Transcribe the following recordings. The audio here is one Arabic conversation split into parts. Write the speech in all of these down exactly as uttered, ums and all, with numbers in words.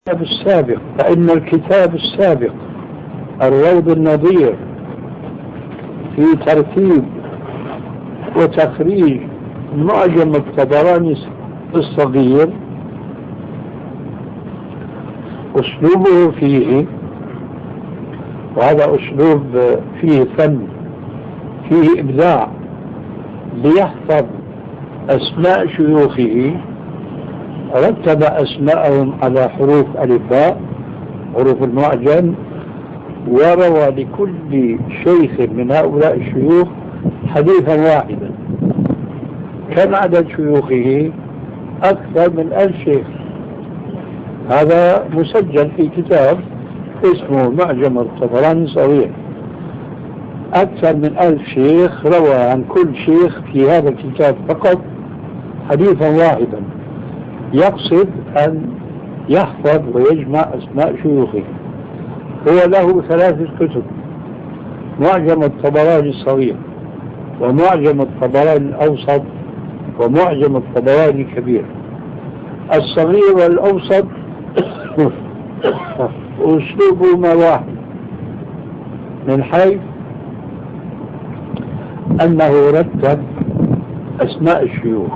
الكتاب السابق، فإن الكتاب السابق الروض النظير في ترتيب وتخريج معجم الطبراني الصغير أسلوبه فيه، وهذا أسلوب فيه فن فيه إبداع، ليحفظ أسماء شيوخه رتب أسماءهم على حروف ألفاء حروف المعجم، وروى لكل شيخ من هؤلاء الشيوخ حديثا واحدا. كم عدد شيوخه؟ أكثر من ألف شيخ. هذا مسجل في كتاب اسمه معجم الطبراني الصغير. أكثر من ألف شيخ روى عن كل شيخ في هذا الكتاب فقط حديثا واحدا، يقصد أن يحفظ ويجمع أسماء شيوخه. هو له ثلاثة كتب: معجم الطبراني الصغير، ومعجم الطبراني الأوسط، ومعجم الطبراني الكبير. الصغير والأوسط أسلوبهما واحد، من حيث أنه رتب أسماء الشيوخ،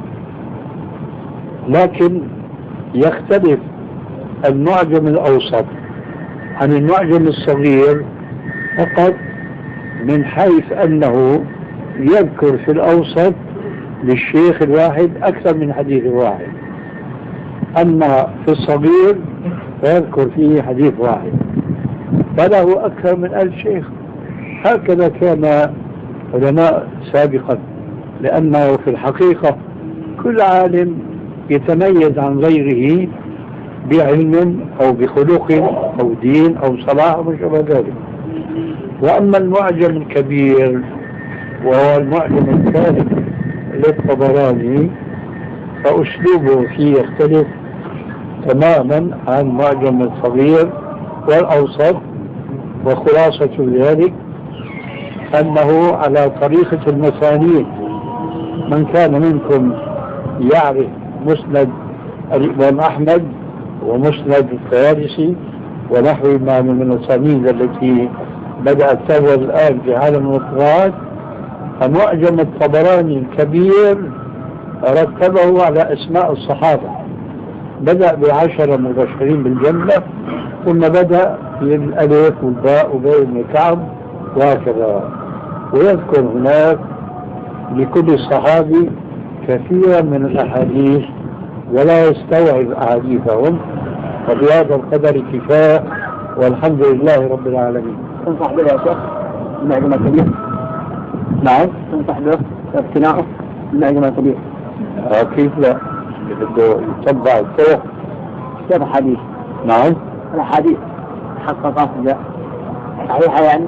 لكن يختلف المعجم الأوسط عن المعجم الصغير فقط من حيث أنه يذكر في الأوسط للشيخ الواحد أكثر من حديث واحد، أما في الصغير فيذكر فيه حديث واحد، فله أكثر من ألف شيخ. هكذا كان علماء سابقا، لأنه في الحقيقة كل عالم يتميز عن غيره بعلم أو بخلق أو دين أو صلاح أو شابه ذلك. وأما المعجم الكبير وهو المعجم الثالث للطبراني فأسلوبه فيه يختلف تماما عن المعجم الصغير والأوسط، وخلاصة ذلك أنه على طريقة المسانيد. من كان منكم يعرف مسند الإمام أحمد ومسند الطيالسي ونحوهما من المسانيد التي بدأت تظهر الآن في عالم القراءات، فمعجم الطبراني الكبير رتبه على أسماء الصحابة، بدأ بعشرة مبشرين بالجنة، ثم بدأ بالألف والباء وباء بن كعب وهكذا، ويذكر هناك لكل صحابي كثيرا من الأحاديث ولا يستوعب أحاديثهم، وبهذا القدر كفاية، والحمد لله رب العالمين. تنصح به يا شيخ المعجم الكبير؟ نعم. تنصح به اقتناعه المعجم الكبير؟ أكيد لا، بده يتبع الطرق. كيف الحديث؟ نعم. الحديث حققه صحيحة يعني؟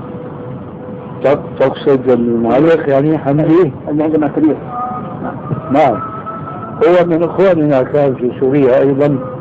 تقصد المؤلف يعني حمدي؟ المعجم الكبير. نعم. هو من إخواننا كان في سوريا أيضا